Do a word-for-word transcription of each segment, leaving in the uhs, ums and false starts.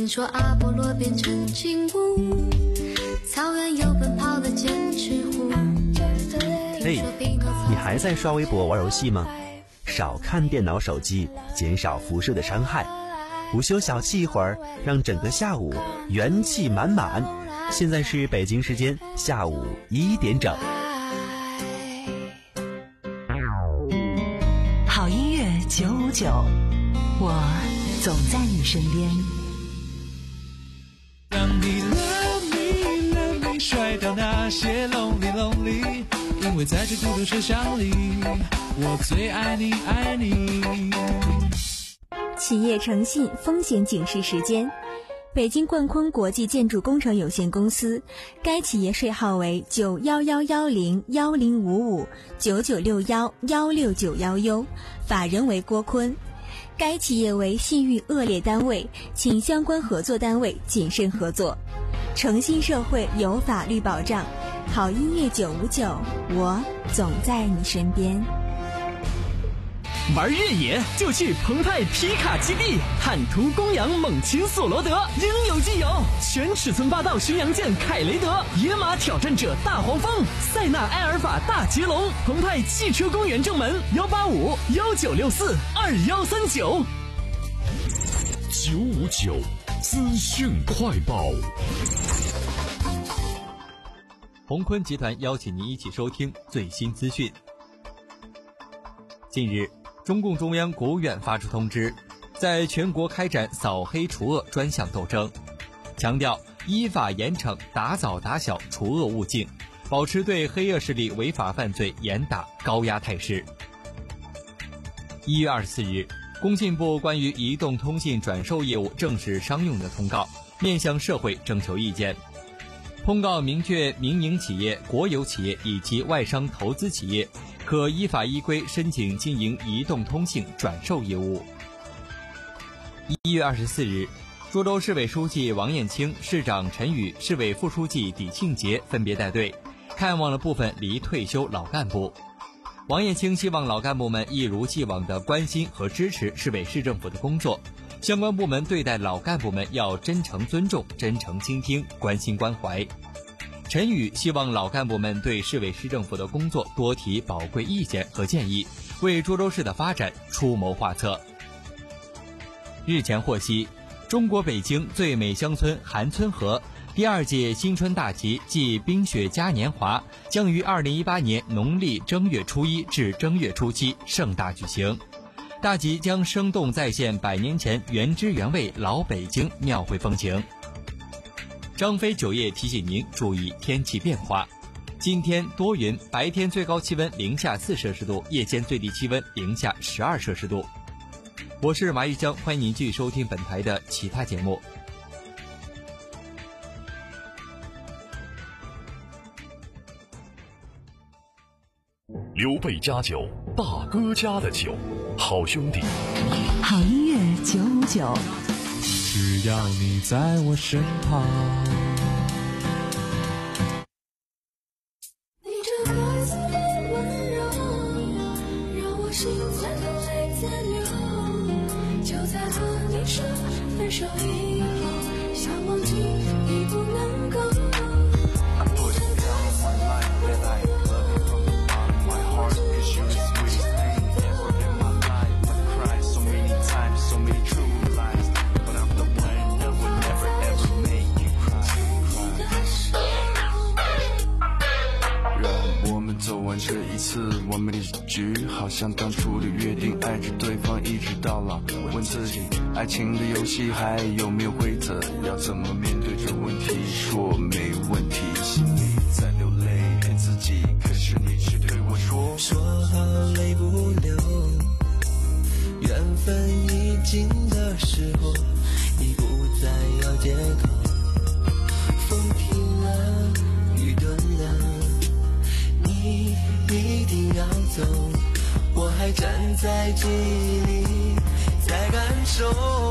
听说阿波罗变成金乌，草原有奔跑的剑齿虎。 嘿，你还在刷微博玩游戏吗？少看电脑手机，减少辐射的伤害。午休小憩一会儿，让整个下午元气满满。现在是北京时间下午一点整。 好音乐九五九，我总在你身边。 让你 love me love me 甩掉那些 lonely lonely， 因为在这孤独车厢里，我最爱你爱你。 企业诚信风险警示时间，北京冠坤国际建筑工程有限公司，该企业税号为九幺幺幺零幺零五五九九六幺幺六九幺 U， 法人为郭坤。该企业为信誉恶劣单位，请相关合作单位谨慎合作。诚信社会有法律保障，好音乐九五九，我总在你身边。 玩越野就去澎湃皮卡基地，坦途公羊猛禽索罗德，应有尽有。全尺寸霸道巡洋舰凯雷德，野马挑战者大黄蜂，塞纳埃尔法大捷龙。澎湃汽车公园正门幺八五幺九六四二幺三九。 九五九资讯快报。 宏坤集团邀请您一起收听最新资讯。近日，中共中央国务院发出通知，在全国开展扫黑除恶专项斗争，强调依法严惩，打早打小除恶务尽，保持对黑恶势力违法犯罪严打高压态势。一月二十四日，工信部关于移动通信转售业务正式商用的通告面向社会征求意见。通告明确，民营企业、国有企业以及外商投资企业可依法依规申请经营移动通信转售业务。一月二十四日，涿州市委书记王艳清、市长陈宇、市委副书记李庆杰分别带队看望了部分离退休老干部。王艳清希望老干部们一如既往地关心和支持市委市政府的工作，相关部门对待老干部们要真诚尊重、真诚倾听、关心关怀。陈宇希望老干部们对市委市政府的工作多提宝贵意见和建议，为涿州市的发展出谋划策。日前获悉，中国北京最美乡村韩村河第二届新春大集暨冰雪嘉年华将于二零一八年农历正月初一至正月初七盛大举行。大集将生动再现百年前原汁原味老北京庙会风情。张飞酒业提醒您注意天气变化，今天多云，白天最高气温零下四摄氏度，夜间最低气温零下十二摄氏度。我是马玉江，欢迎您继续收听本台的其他节目。 刘备家酒，大哥家的酒，好兄弟。 好音乐九五九， 只要你在我身旁。 你这白色的温柔，让我心在痛泪在流。就在和你说分手以后，想忘记已不能够。 走完这一次完美的结局，好像当初的约定，爱着对方一直到老。问自己，爱情的游戏还有没有规则？要怎么面对这问题？说没问题，心里在流泪，骗自己，可是你却对我说， 说好泪不流，缘分已尽的时候，你不再要借口。风停了，雨顿了，你一定要走，我还站在记忆里在感受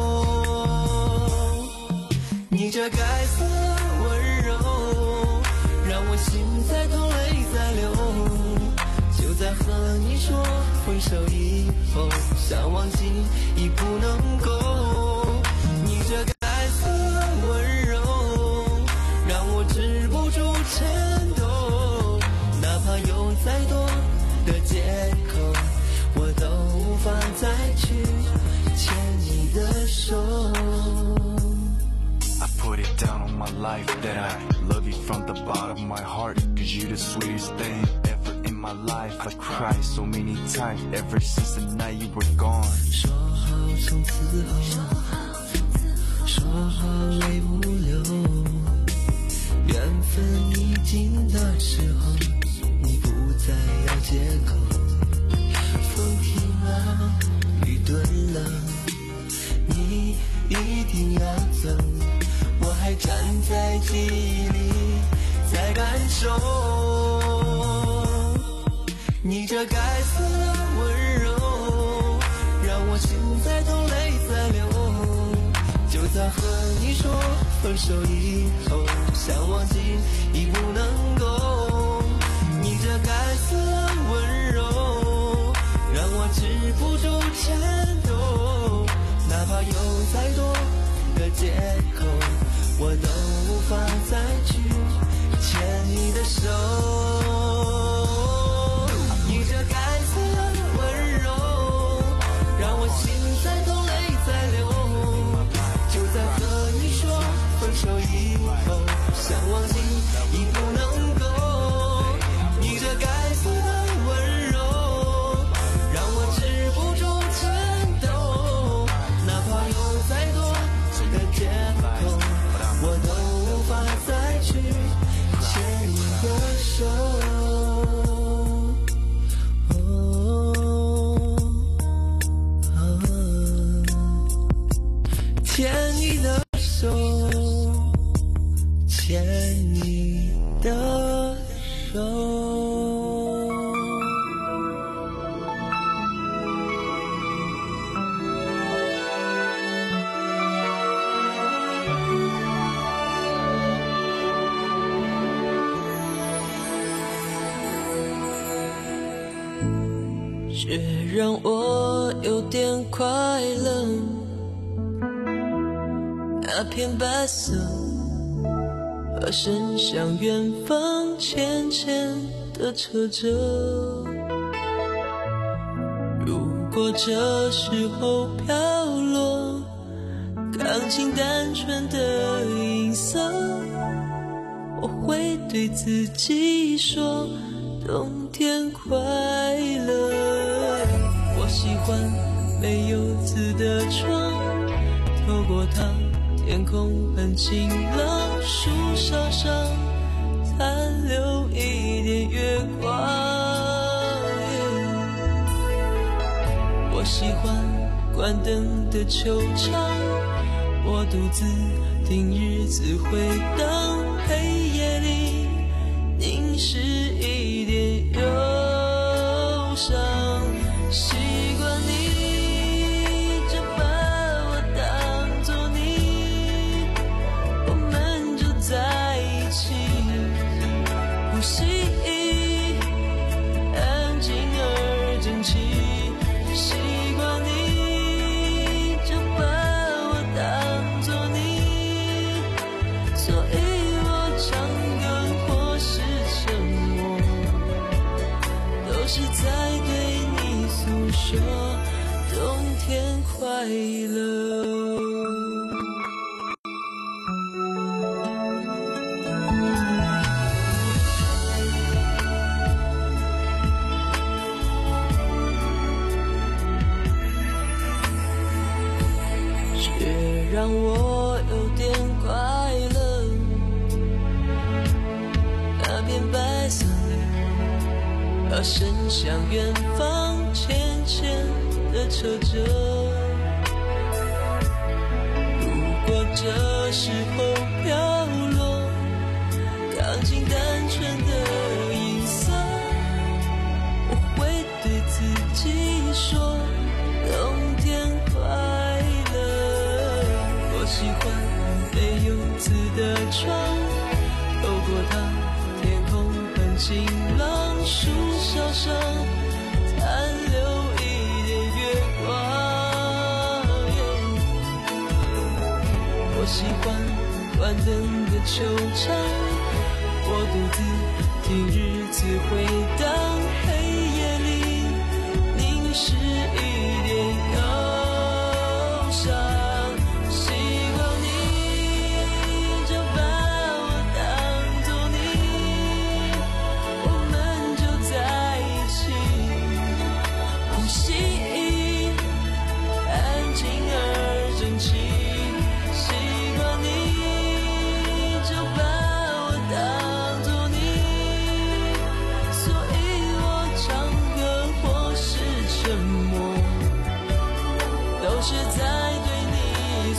你这该死的温柔，让我心在痛泪在流。就在和你说分手以后，想忘记已不能够，你这该死的 my life that I love you from the bottom of my heart, cause you the sweetest thing ever in my life. I cried so many times ever since the night you were gone. 说好从此后，说好泪不流，缘分已尽的时候，你不再要借口。风停了，雨顿了，你一定要走，我还站在记忆里在感受你这该死的温柔，让我心在痛泪在流。就在和你说分手以后，想忘记已不能够，你这该死的温柔让我止不住颤抖，哪怕有再多的借口，我都无法再去牵你的手。你这该死的温柔让我心在痛泪在流，就在和你说分手以后，想忘记已不能够，你这该死的温柔让我止不住颤抖，哪怕有再多的借口，我都无法再去牵你的手。牵你的手，牵你的手。却让我有点快乐，那片白色和伸向远方浅浅的扯着，如果这时候飘落钢琴单纯的音色，我会对自己说冬天快乐。我喜欢没有字的窗，透过它天空很晴朗，树梢上残留一点月光。我喜欢关灯的球场，我独自听日子回荡，黑夜里凝视一点忧伤。习惯你就把我当作你，我们就在一起，呼吸安静而整齐。习惯你就把我当作你，所以我唱歌或是沉默，都是在对你诉说冬天快乐。却让我有点快乐，那片白色而伸向远方浅浅的扯着，如果这时候飘落钢琴单纯的音色，我会对自己说冬天快乐。我喜欢没有字的窗，透过它天空很晴朗，树梢上残留一点月光。我喜欢关灯的球场，我独自听日子回荡，黑夜里凝视一点忧伤。习惯你就把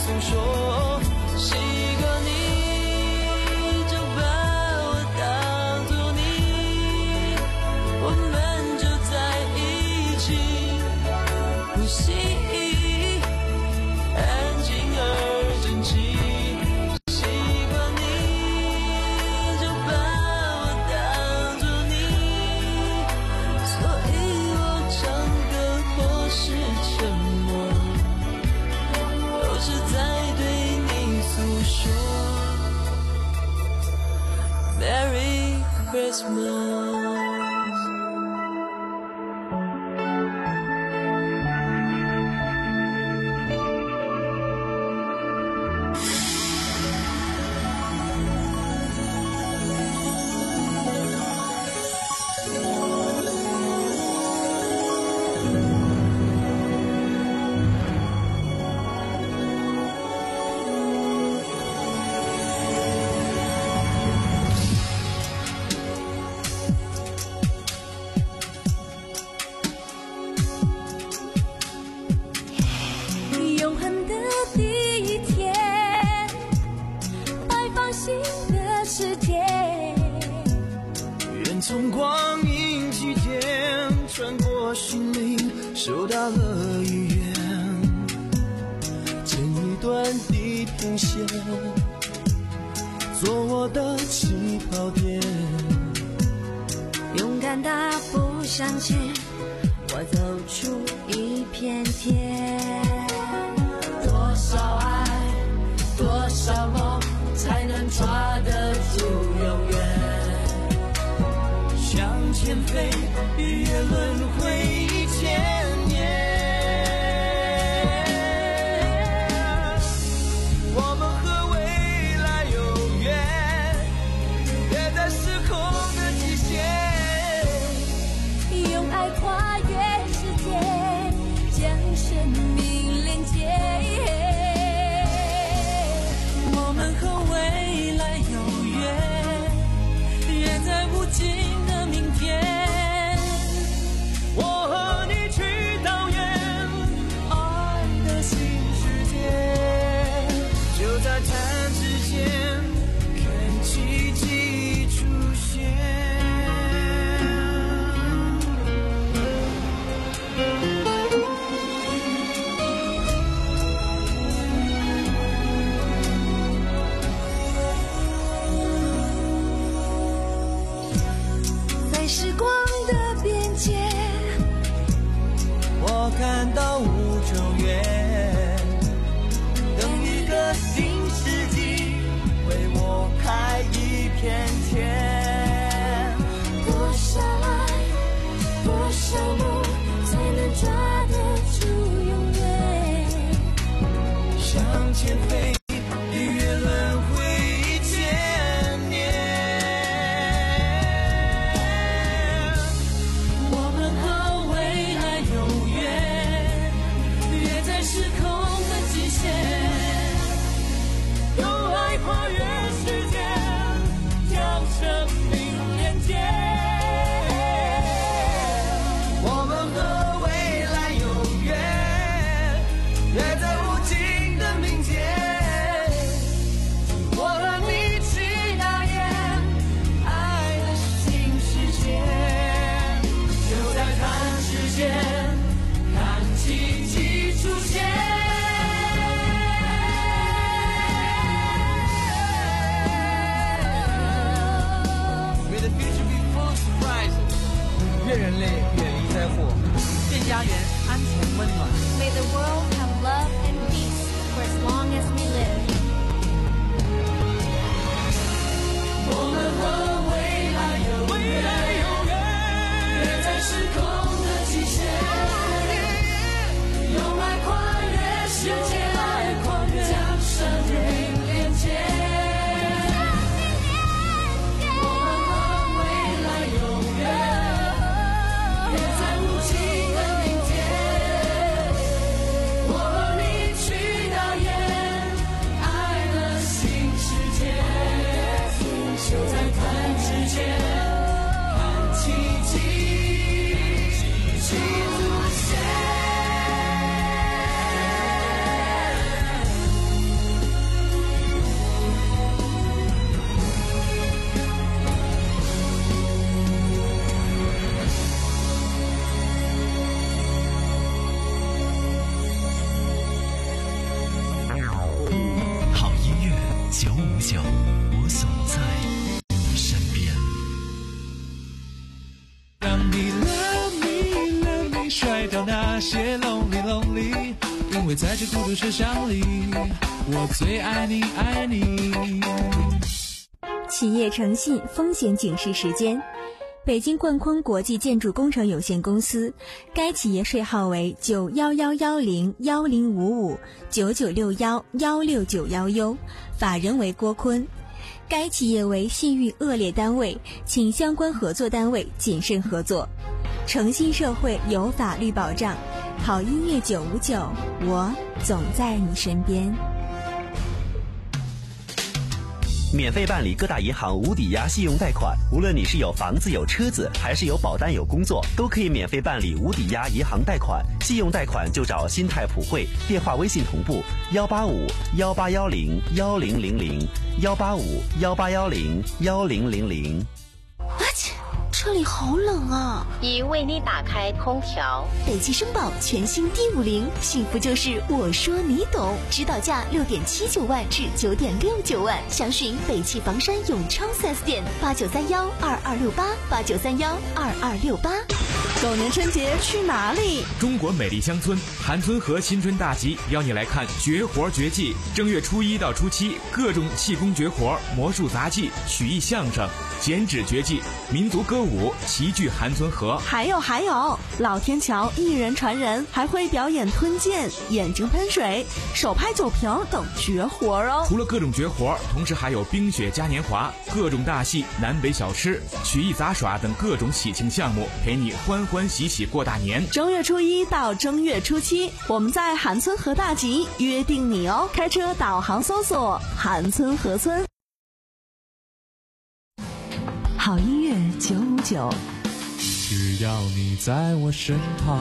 诉说，习惯你就把我当作你，我们就在一起，呼吸安静而整齐。习惯你就把我当作你，所以我唱歌或是沉默，都是在对你诉说。Merry Christmas。 永恒的第一天，摆放新的世界。 愿从光阴期间穿过心灵，收到了意愿，剪一段地平线，做我的起跑点。 勇敢大步向前，我走出一片天。多少爱，多少梦，才能抓得住永远？ 向前飞，日月轮回一千年。我们和未来有缘，约在时空的极限， 用爱跨越时间，将生命连接。 我们和未来有缘，约在无尽的明天。我和你去到远爱的新世界，就在弹指间看奇迹出现。 在时光的边界， 我看到五种月，等一个新世纪为我开一片天。 多少爱，多少梦，才能抓得住永远？ 向前飞，日月轮回一千年。我们和未来有缘，约在时空的极限，用爱跨越时间，将生命连接。我们和未来有缘，约在无尽的明天。我和你去那远爱的新世界，就在弹指间看奇迹出现。May the future be full of surprises。愿人类远离灾祸，愿家园安全温暖。 May the world have love and peace for as long as we live. 我们和未来有未来有缘，约在时空的极限，用爱跨越时间，将生命连接。我们和未来有缘，约在无尽的明天。 久，我总在你身边。 让你 love me love me 甩掉那些 lonely lonely， 因为在这孤独车厢里，我最爱你爱你。 企业诚信风险警示时间。北京冠坤国际建筑工程有限公司，该企业税号为九幺幺幺零幺零五五九九六幺幺六九幺 U， 法人为郭坤。该企业为信誉恶劣单位，请相关合作单位谨慎合作。诚信社会有法律保障，好音乐九五九，我总在你身边。 免费办理各大银行无抵押信用贷款，无论你是有房子有车子，还是有保单有工作，都可以免费办理无抵押银行贷款。信用贷款就找新泰普惠，电话微信同步幺八五幺八幺零幺零零零幺八五幺八幺零幺零零零。 啊切，这里好冷啊！ 已为你打开空调。 北汽绅宝全新 D 五零，幸福就是我说你懂，指导价六点七九万至九点六九万，详询北汽房山永昌 四 S 店八九三幺二二六八八九三幺二二六八。 狗年春节去哪里？ 中国美丽乡村韩村河新春大集邀你来看绝活绝技。正月初一到初七，各种气功绝活、魔术杂技、曲艺相声、剪纸绝技、民族歌舞齐聚韩村河。 还有还有，老天桥一人传人，还会表演吞剑、眼睛喷水、手拍酒瓶等绝活哦。 除了各种绝活，同时还有冰雪嘉年华、各种大戏、南北小吃、曲艺杂耍等各种喜庆项目，陪你欢欢喜喜过大年。 正月初一到正月初七，我们在韩村河大集约定你哦。开车导航搜索韩村河村。 好音乐九五九， 只要你在我身旁。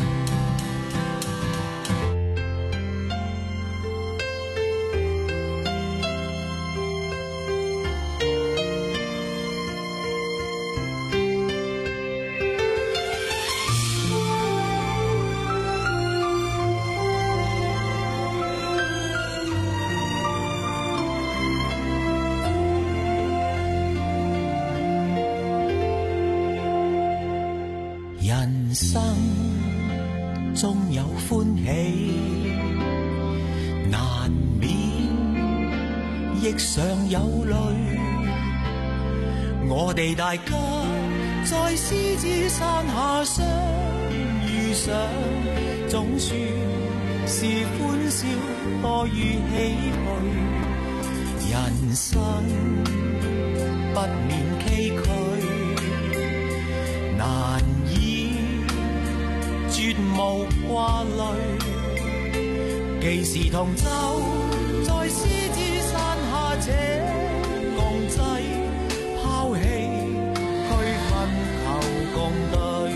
人生中有歡喜，難免亦常有淚。我哋大家在獅子山下相遇上，總算是歡笑多於唏噓。人生不免崎嶇，難絕無掛慮，既是同舟在獅子山下這共濟，拋棄區分求共對，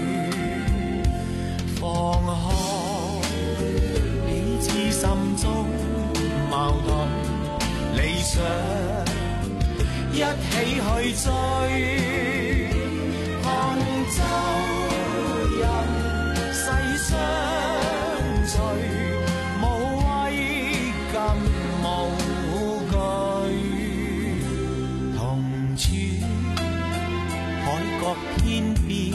放開彼此心中矛盾，理想一起去追，杭州人世相隨，無畏更無懼，同處海角天邊，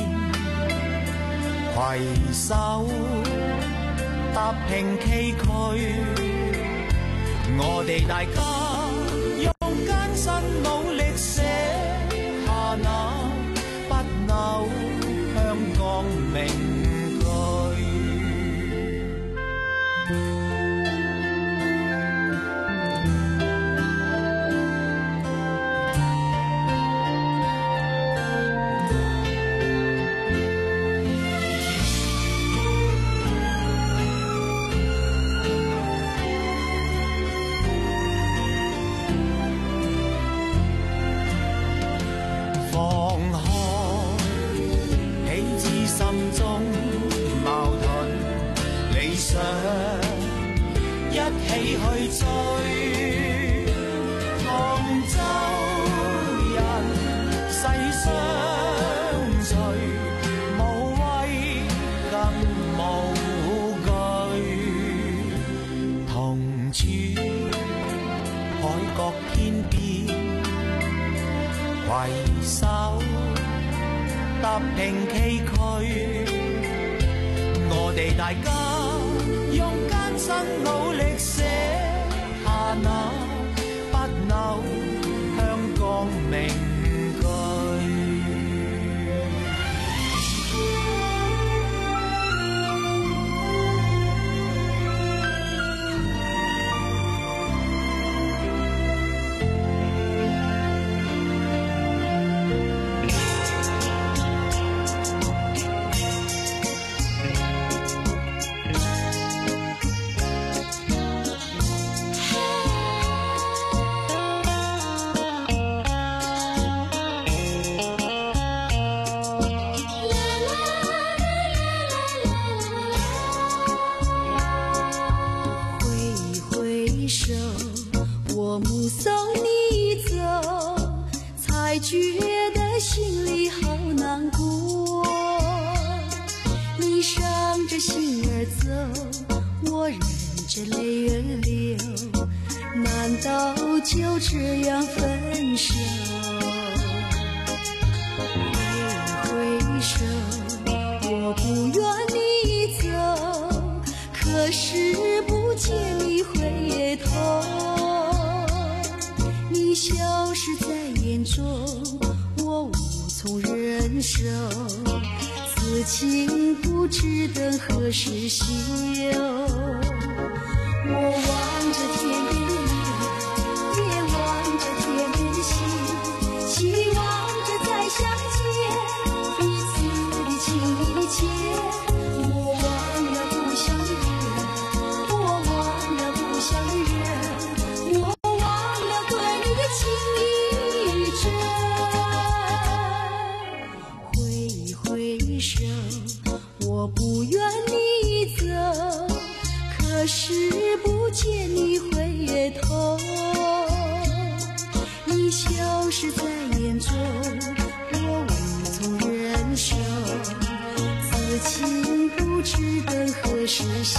攜手踏平崎嶇。我哋大家用艱辛努力寫下那不朽香港名。 角天邊，攜手踏平崎嶇。我哋大家用艱辛努力寫下那不朽香港名句。 就这样分手，挥挥手，我不愿你走，可是不见你回头，你消失在眼中，我无从忍受，此情不知等何时休，我望着天边的月，也望着天边的星，期望着再相见，彼此的情意切。我忘了故乡的人，我忘了故乡的人，我忘了对你的情意真。挥挥手，我不愿你走，可是不见你回头，你消失在眼中，我无从忍受，此情不知等何时休。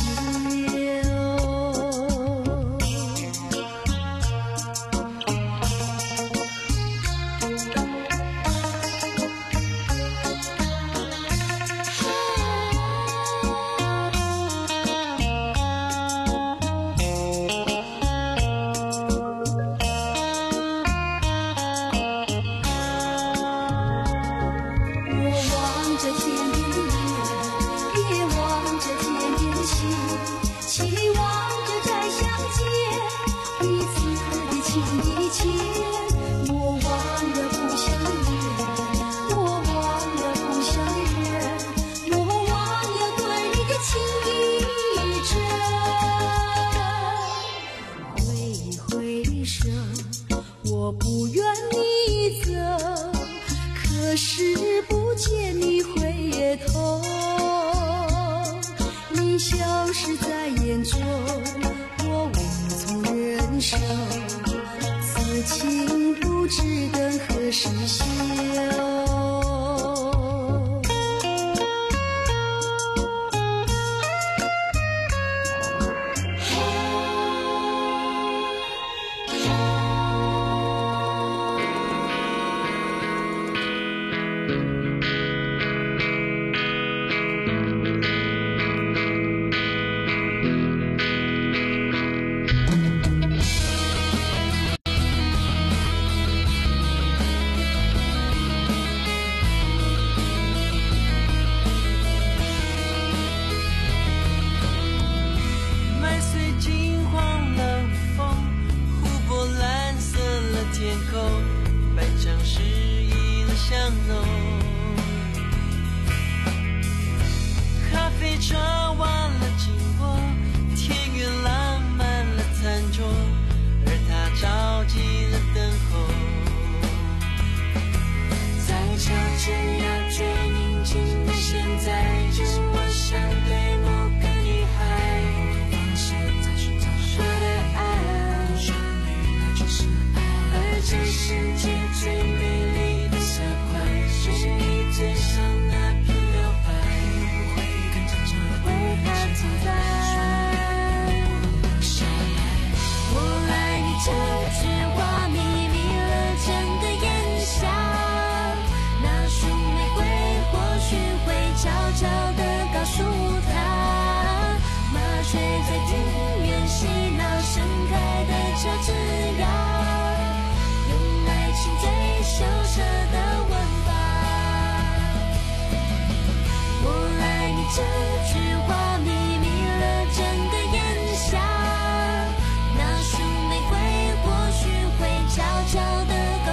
我爱你这句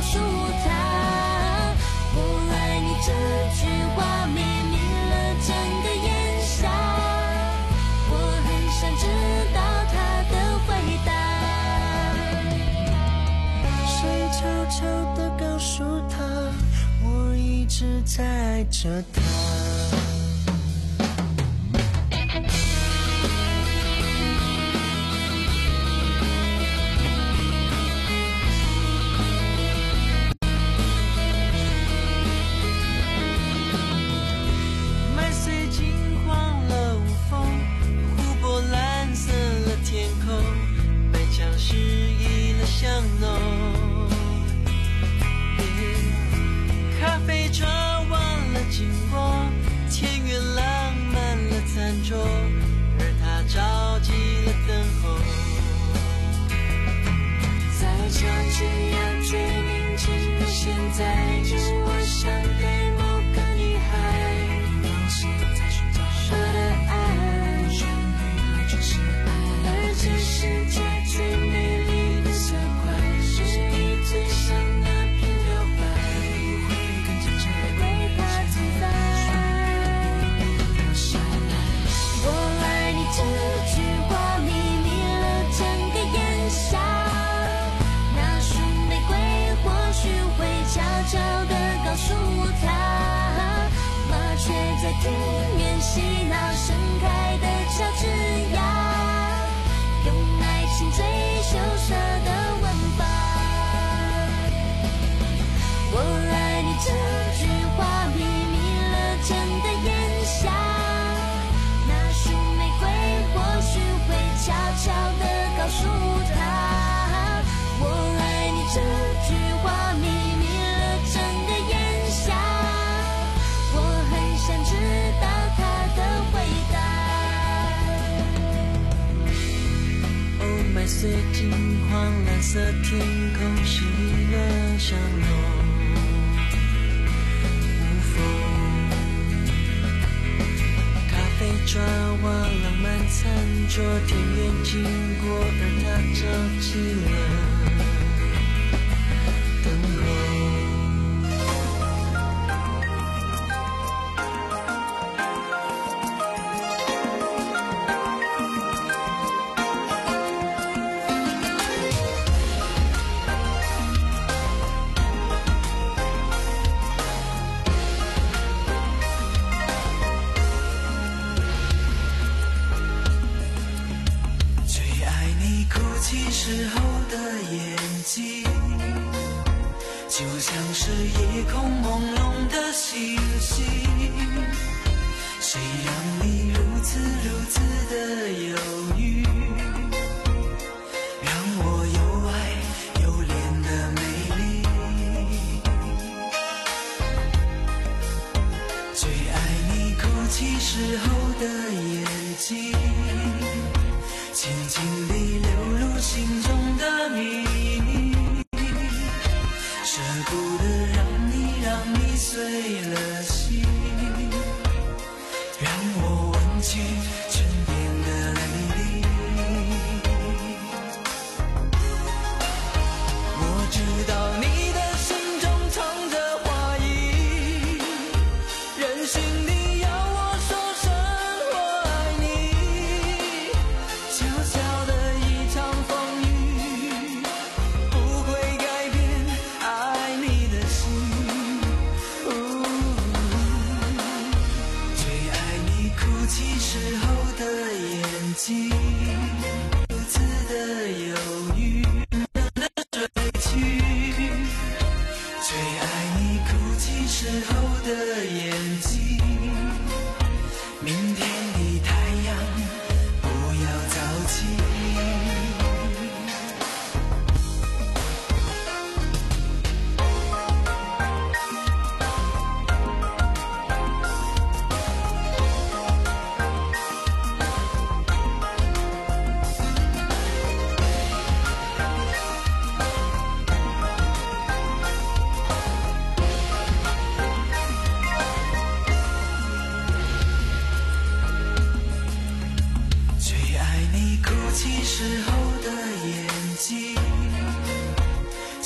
诉他，我爱你这句话秘密了整个炎夏，我很想知道他的回答。 谁悄悄地告诉他，我一直在爱着他。 庭院嬉闹盛开的乔治亚，用爱情最羞涩的吻法。我爱你这句话秘密了整个炎夏，那束玫瑰或许会悄悄地告诉他，我爱你这句话秘密了整个炎夏，我很想知道他的回答。 哦，麦穗金黄，蓝色天空，是你的香浓。抓娃浪漫餐桌，田园经过，而他着急了等候。时候的眼睛，就像是夜空朦胧的星星。谁让你如此如此的犹豫，让我又爱又怜的美丽。最爱你哭泣时候的眼睛，轻轻地流入心中的秘密，舍不得让你让你碎了心，让我吻去唇边的泪滴。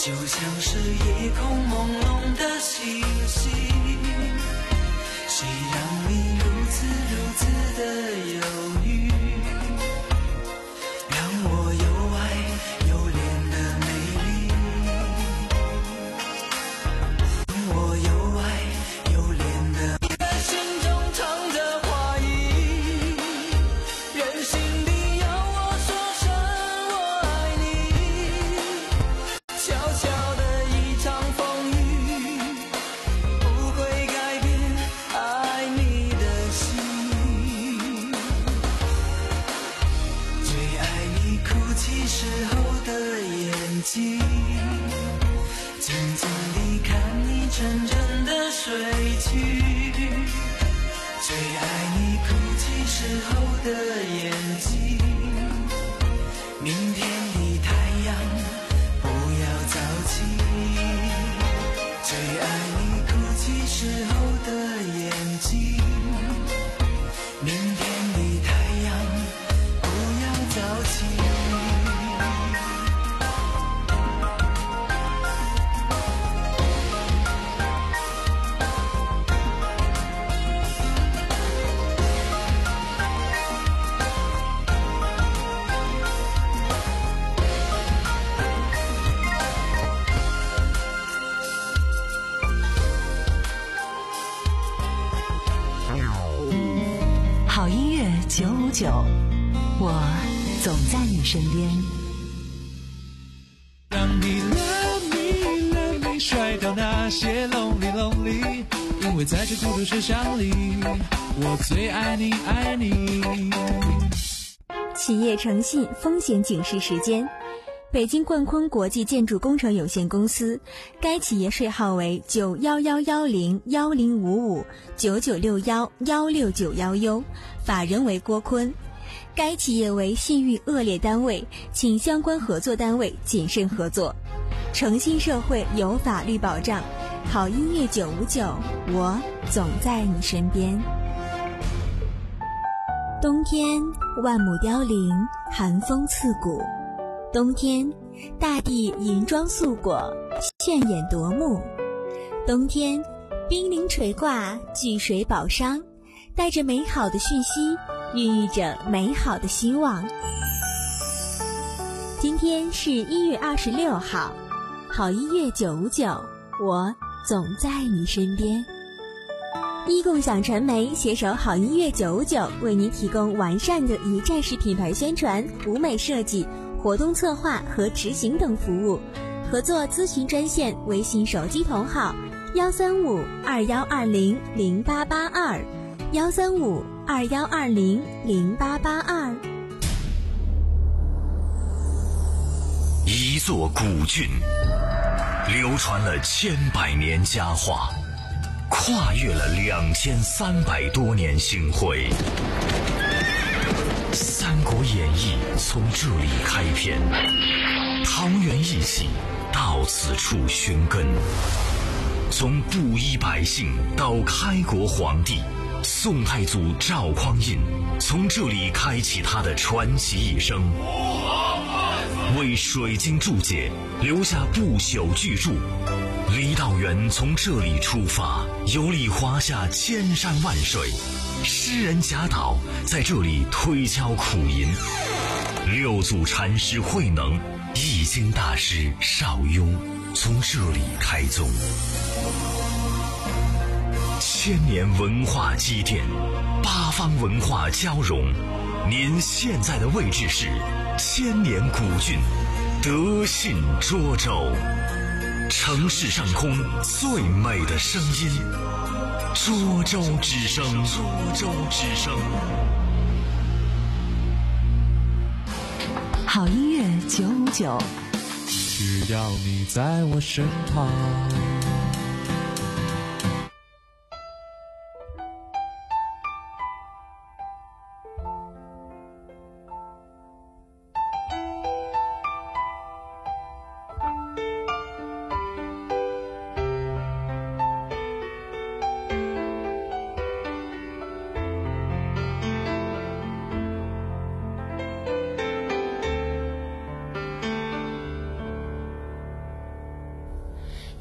就像是夜空朦胧的星星，谁让你如此如此的犹豫，让我又爱又怜的美丽，让我又爱又怜的你在心中藏着怀疑，任性地要我说声我爱你，小小的一场风雨不会改变爱你的心，最爱你哭泣时候的眼睛，静静地看你沉沉的睡去，最爱你哭泣时候的眼睛，明天的太阳不要早起，最爱你哭泣时候的眼睛，明天的太阳不要早起。 好音乐九五九，我总在你身边。 让你 love me love me 甩掉那些 lonely lonely， 因为在这孤独世上里，我最爱你爱你。 企业诚信风险警示时间。北京冠坤国际建筑工程有限公司，该企业税号为九幺幺幺零幺零五五九九六幺幺六九幺 U， 法人为郭坤。该企业为信誉恶劣单位，请相关合作单位谨慎合作。诚信社会有法律保障，好音乐九五九，我总在你身边。冬天万亩凋零，寒风刺骨。冬天，大地银装素裹，炫眼夺目。冬天，冰凌垂挂，聚水宝商，带着美好的讯息，孕育着美好的希望。今天是一月二十六号，好音乐九五九，我总在你身边。一共享传媒携手好音乐九五九，为您提供完善的一站式品牌宣传、舞美设计、活动策划和执行等服务。合作咨询专线：微信手机同号幺三五二幺二零零八八二幺三五二幺二零零八八二。 一座古郡，流传了千百年佳话，跨越了两千三百多年星辉。《三国演义》从这里开篇，桃园一起到此处寻根。从布衣百姓到开国皇帝，宋太祖赵匡胤从这里开启他的传奇一生，为水晶注解留下不朽巨著。李道元从这里出发，游历华夏千山万水。诗人贾岛在这里推敲苦吟，六祖禅师慧能、易经大师邵雍从这里开宗。千年文化积淀，八方文化交融。您现在的位置是千年古郡德信涿州，城市上空最美的声音，涿州之声，涿州之声。 好音乐九五九， 只要你在我身旁。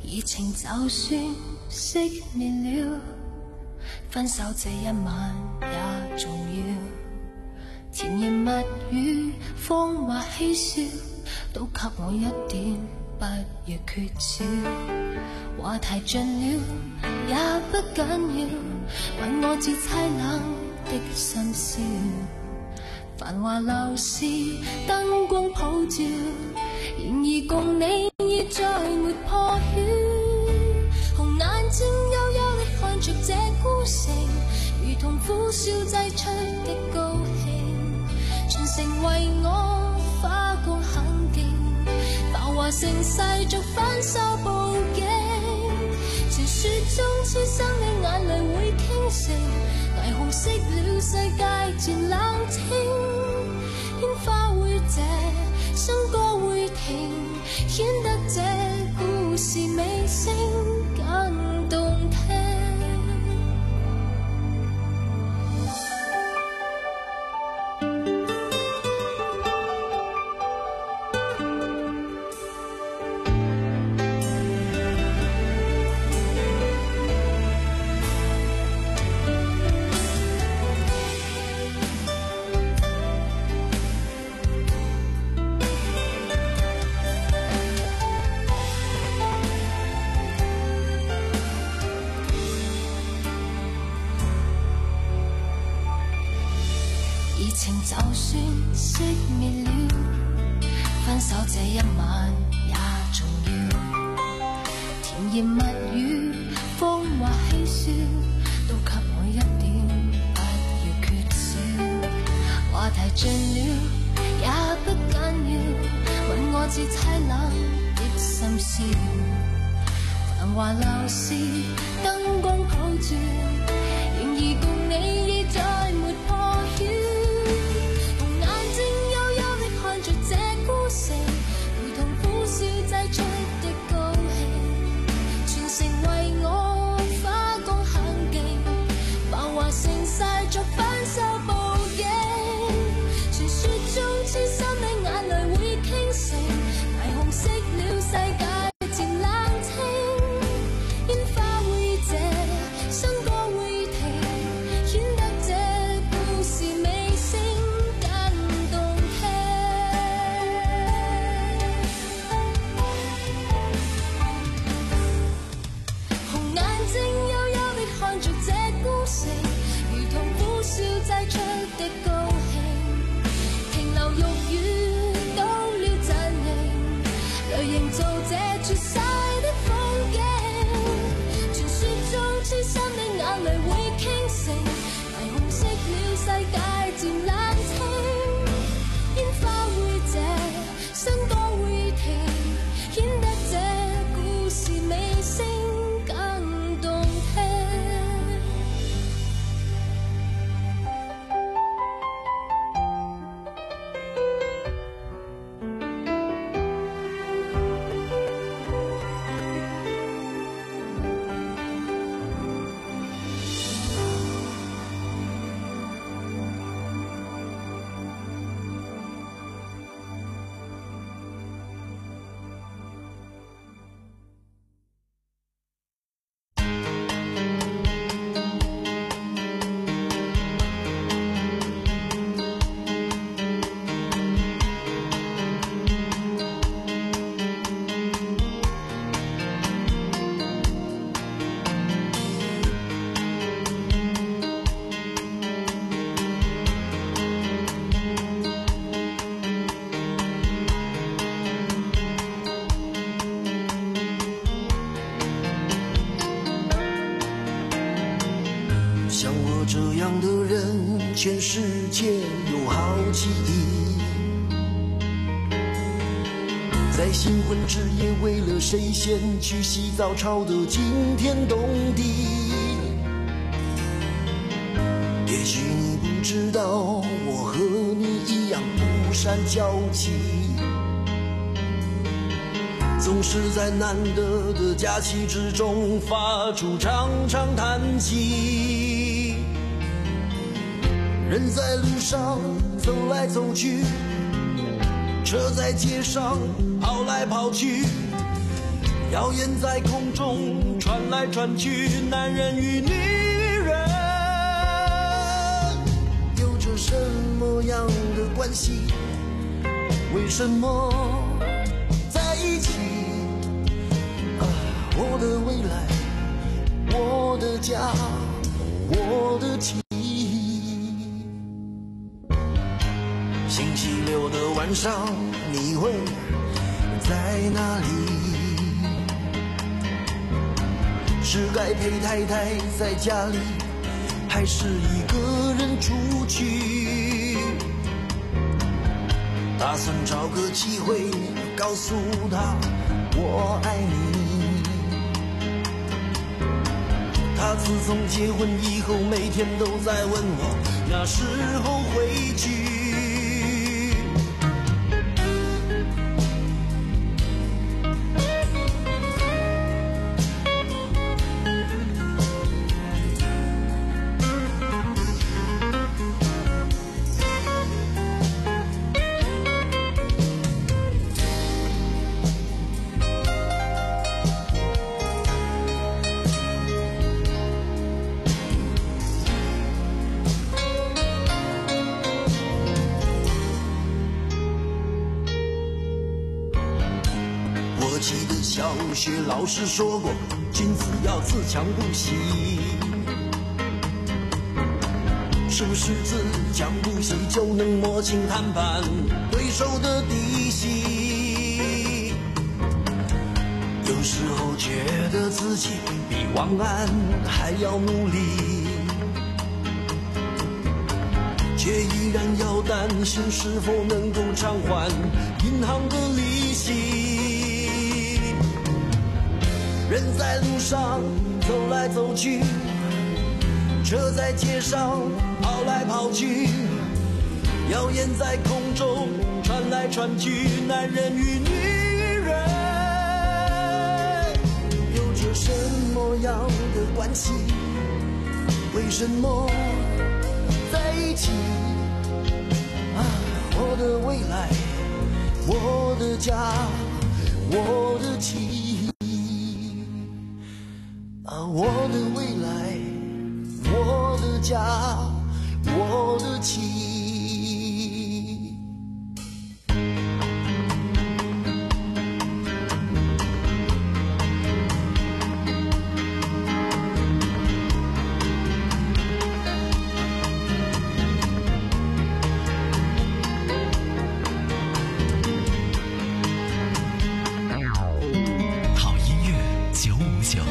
熱情就算熄滅了，分手這一晚也重要。甜言蜜語謊話嬉笑，都給我一點，不要缺少。話題盡了也不緊要，問我至凄冷的深宵。繁華樓市燈光普照，然而共你已再沒破曉。紅眼睛幽幽地看着這孤城，如同苦笑製出的高興，全城為我花光很勁，繁華盛世俗反手報警。傳說中痴心的眼淚會傾城，霓虹熄了世界漸冷清，煙花會謝，笙歌會停，顯得這故事尾聲更動聽。情就算熄滅了，分手這一晚也重要。甜言蜜語謊話嬉笑，都給我一點，不要缺少。話題盡了也不緊要，問我至凄冷的深宵。繁華樓市燈光普照，然而共你已再沒破曉。如同苦笑製出的高興，全城為我花光很勁，繁華盛世俗反手報警。傳說中痴心的眼淚會傾城，霓虹熄了世界漸冷清，煙花會謝，笙歌會停，顯得這故事尾聲更動聽。如同苦笑製出的高興，停留肉語到了陣營，淚營造這絕世的風景。傳說中痴心的眼淚會傾城，霓虹熄了世界漸冷清，煙花會謝，笙歌會停，顯得這故事尾聲更動聽。 全世界有好几亿，在新婚之夜为了谁先去洗澡吵得惊天动地。也许你不知道，我和你一样不善交际，总是在难得的假期之中发出长长叹息。人在路上走来走去，车在街上跑来跑去， 谣言在空中传来传去，男人与女人有着什么样的关系？为什么在一起？啊，我的未来，我的家，我的妻。星期六的晚上，你会在哪里？是该陪太太在家里，还是一个人出去？打算找个机会告诉他我爱你。他自从结婚以后，每天都在问我那时候回去。记得小学老师说过，君子要自强不息。是不是自强不息就能摸清谈判对手的底细？有时候觉得自己比王安还要努力，却依然要担心是否能够偿还银行的利息。人在路上走来走去，车在街上跑来跑去，谣言在空中传来传去，男人与女人有着什么样的关系？为什么在一起？啊，我的未来，我的家，我的妻。啊，我的未来，我的家，我的妻。 好音乐九五九。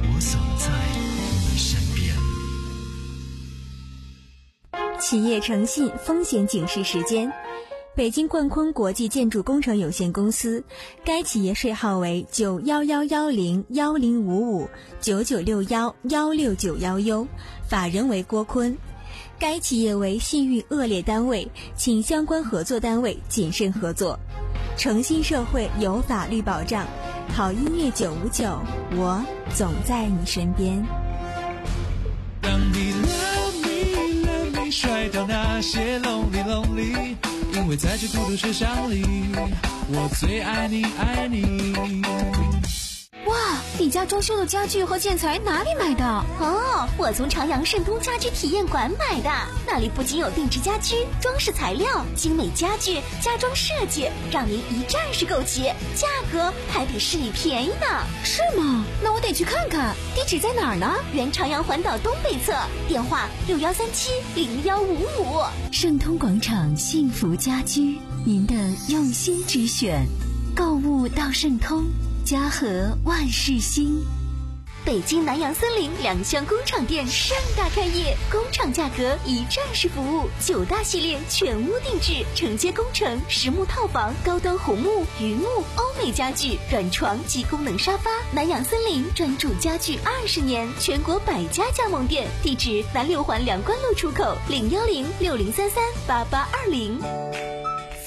企业诚信风险警示时间：北京冠坤国际建筑工程有限公司，该企业税号为九幺幺幺零幺零五五九九六幺幺六九幺 U， 法人为郭坤。该企业为信誉恶劣单位，请相关合作单位谨慎合作。诚信社会有法律保障，好音乐九五九，我总在你身边。 当你 love me love me 甩掉那些 lonely lonely， 因为在这孤独车厢里，我最爱你爱你。 哇，你家装修的家具和建材哪里买的？哦，我从朝阳盛通家居体验馆买的，那里不仅有定制家居、装饰材料、精美家具、家装设计，让您一站式购齐，价格还比市里便宜呢。是吗？那我得去看看。地址在哪儿呢？原朝阳环岛东北侧，电话六幺三七零幺五五。 盛通广场幸福家居，您的用心之选，购物到盛通。家和万事兴。 北京南阳森林两厢工厂店盛大开业，工厂价格一站式服务，九大系列全屋定制，承接工程、实木套房、高端红木、榆木、欧美家具、软床及功能沙发。南阳森林专注家具二十年，全国百家加盟店，地址南六环梁关路出口，零幺零六零三三八八二零。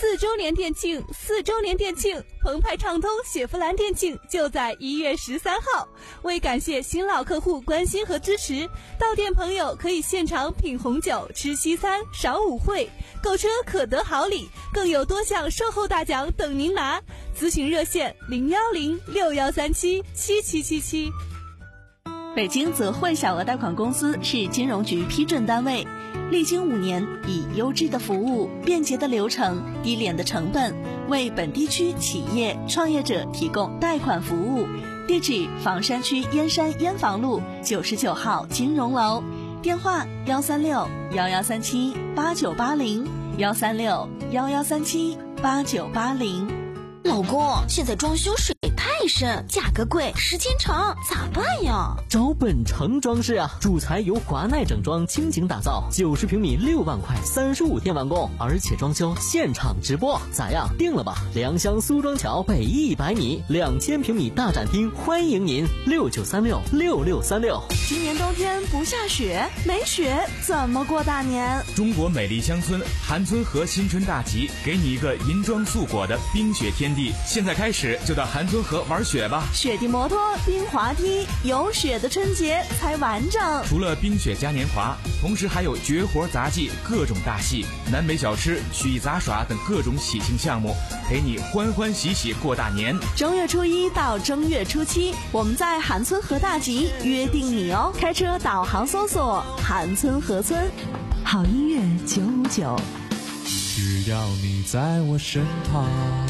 四周年店庆，四周年店庆，澎湃畅通雪佛兰店庆就在一月十三号。为感谢新老客户关心和支持，到店朋友可以现场品红酒、吃西餐、赏舞会，购车可得好礼，更有多项售后大奖等您拿。咨询热线零幺零六幺三七七七七七。 北京泽汇小额贷款公司是金融局批准单位，历经五年，以优质的服务、便捷的流程、低廉的成本，为本地区企业创业者提供贷款服务。地址：房山区燕山燕房路九十九号金融楼，电话：幺三六幺幺三七八九八零，幺三六幺幺三七八九八零。 老公，现在装修水太深，价格贵，时间长，咋办呀？ 找本城装饰啊，主材由华奈整装倾情打造，九十平米六万块，三十五天完工，而且装修现场直播，咋样？定了吧？良乡苏庄桥北一百米，两千平米大展厅，欢迎您，六九三六六六三六。 今年冬天不下雪，没雪怎么过大年？ 中国美丽乡村韩村河新春大集，给你一个银装素裹的冰雪天地。现在开始就到韩村河玩雪吧， 雪地摩托、冰滑梯，有雪的春节才完整。 除了冰雪嘉年华，同时还有绝活杂技、各种大戏、南北小吃、曲艺杂耍等各种喜庆项目，陪你欢欢喜喜过大年。 正月初一到正月初七，我们在韩村河大集约定你哦。开车导航搜索韩村河村， 好音乐九五九， 只要你在我身旁。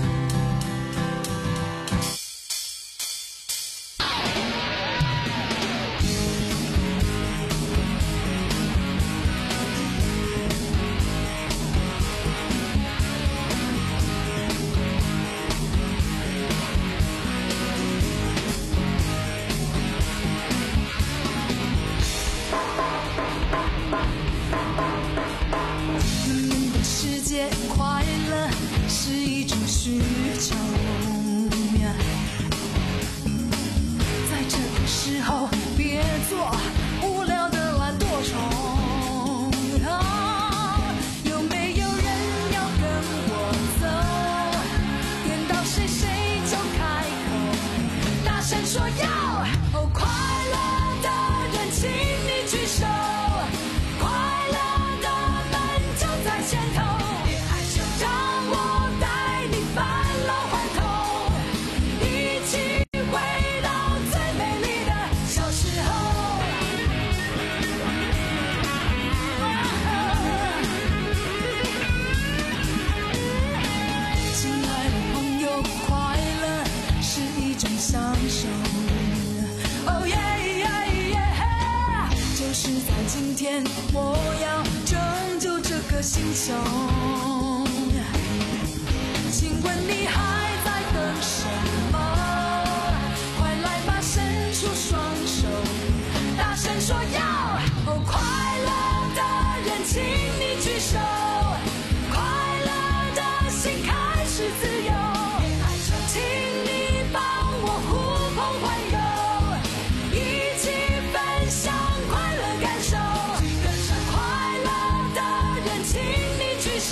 我要拯救这个星球，请问你还在等什么？快来吧，伸出双手，大声说要！哦，快乐的人，请你举手，快乐的心开始自由，请你帮我呼朋唤友，一起分享快乐感受。快乐的人，请你举手。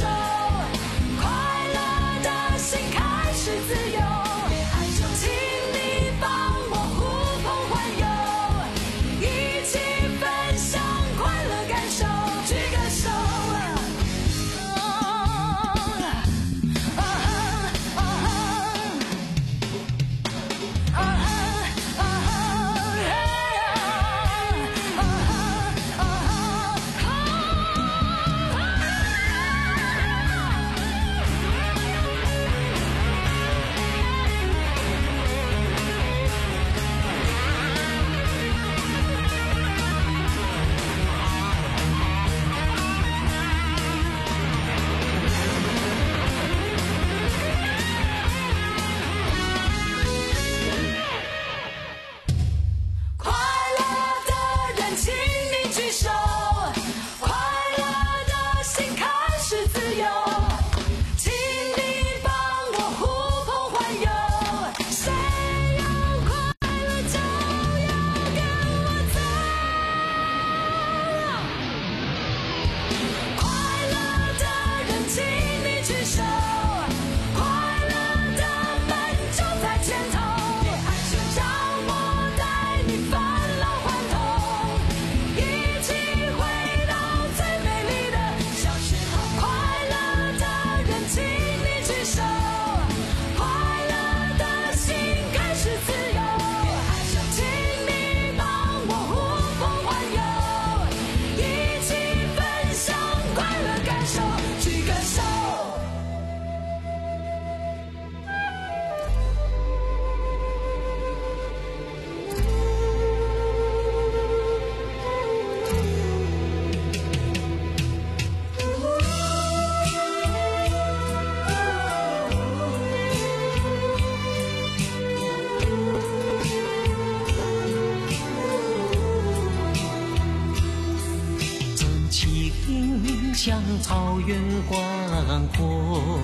像草原广阔，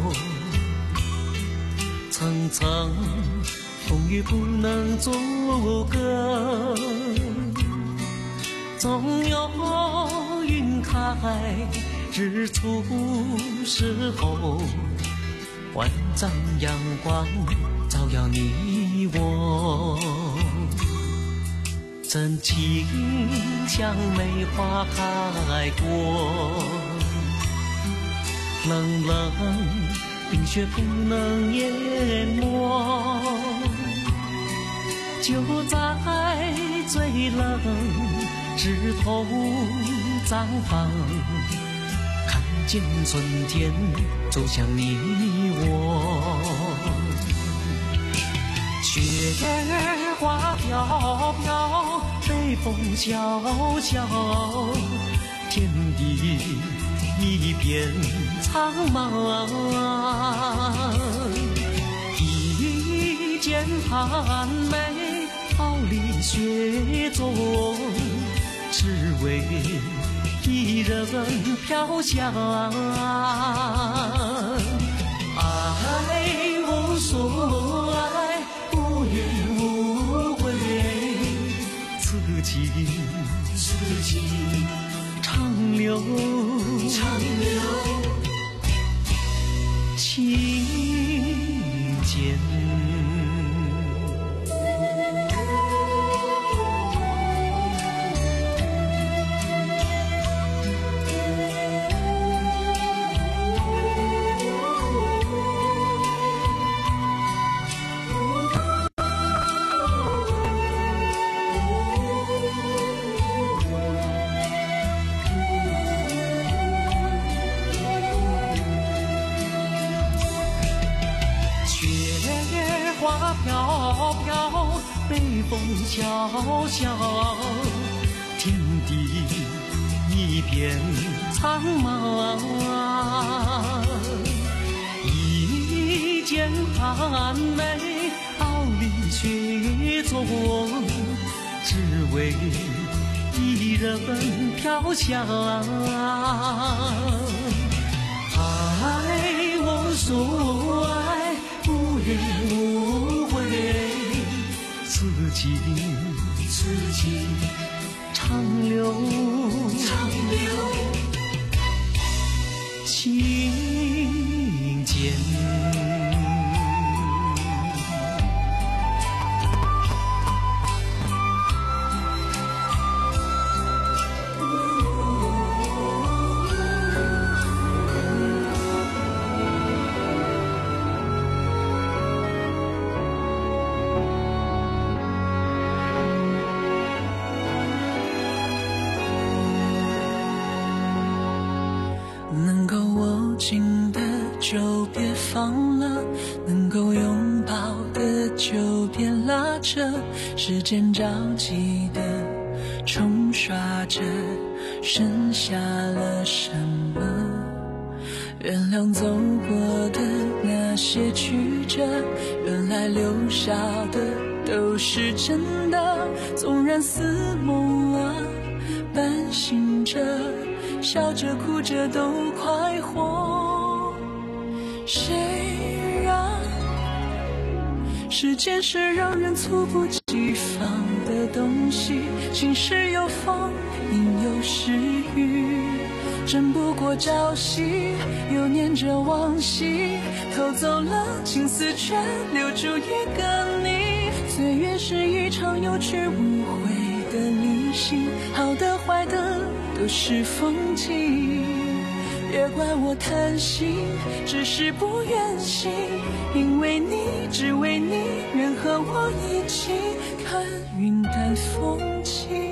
层层风雨不能阻隔，总有云开日出时候，万丈阳光照耀你我，真情像梅花开过，冷冷冰雪不能淹没，就在最冷枝头绽放，看见春天走向你我。雪花飘飘，北风萧萧，天地一片苍茫，一剑寒梅毫厘雪中，只为一人飘香。爱无所爱，无怨无悔，此情此情长留长留情间。飘飘，北风萧萧，天地一片苍茫，一剑寒梅毫厘雪中，只为一人飘香。爱无所爱，无怨无悔，此情此情长留长留情间。 能够握紧的就别放了，能够拥抱的就别拉扯，时间着急的冲刷着，剩下了什么？原谅走过的那些曲折，原来留下的都是真的，纵然似梦啊，半醒着，笑着哭着都快活。谁让时间是让人猝不及防的东西，晴时有风，阴有时雨，争不过朝夕，又念着往昔，偷走了青丝却留住一个你。岁月是一场有去无回的旅行，好的坏的都是风景，别怪我贪心，只是不愿醒，因为你，只为你，愿和我一起看云淡风轻。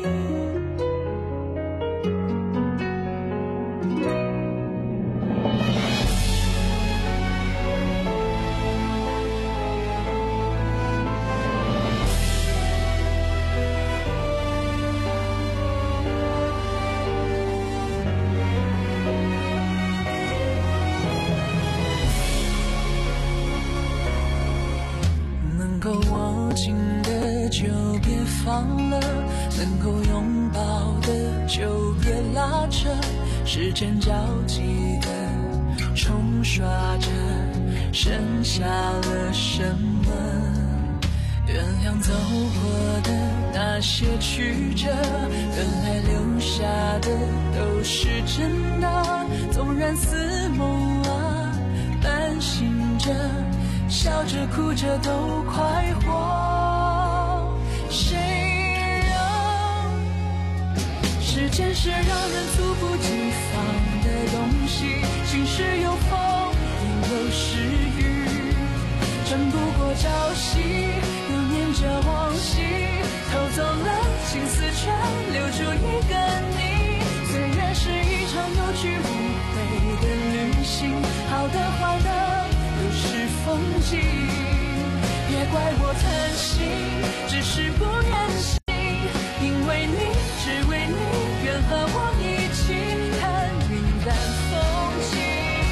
能够握紧的就别放了，能够拥抱的就别拉扯，时间焦急的冲刷着，剩下了什么？原谅走过的那些曲折，原来留下的都是真的。纵然似梦啊，半醒着，笑着哭着都快活。谁让时间是让人猝不及防的东西，晴时有风，阴有时雨，争不过朝夕，又念着往昔，偷走了青丝，却留住一个你。岁月是一场有去无回的旅行，好的坏的都是风景。别怪我贪心，只是不愿醒，因为你，只为你，愿和我一起看云淡风轻。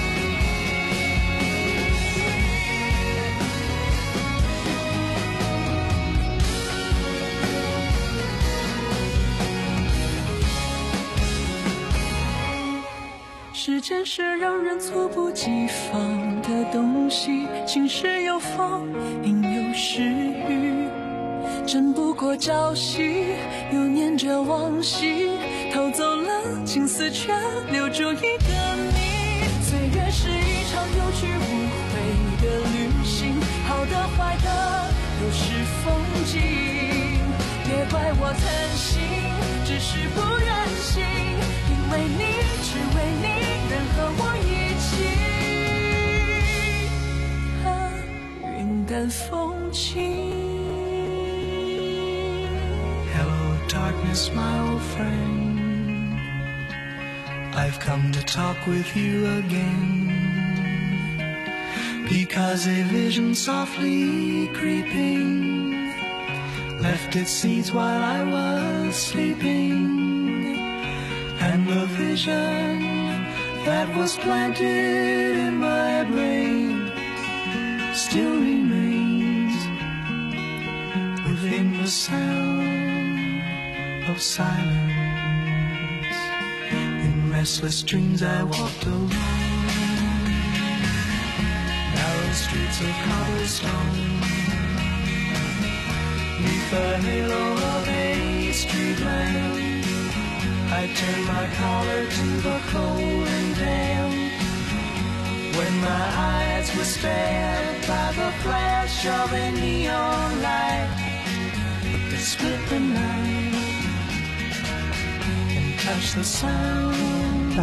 时间是让人猝不及防的东西，晴时有风，阴有时雨，争不过朝夕，又念着往昔，偷走了青丝，却留住一个你。岁月是一场有去无回的旅行，好的坏的都是风景。别怪我贪心，只是不忍心，因为你，只为你，愿和我一起看云淡风轻。 Hello darkness, my old friend, I've come to talk with you again, because a vision softly creeping left its seeds while I was sleeping, and the vision that was planted in my brain still remains within the sound of silence. In restless dreams I walked alone, narrow streets of cobblestone, neath the halo of a street lamp. I turned my collar to the cold and damp, when my eyes were stared by the flash of a neon light that split the night and touched the sound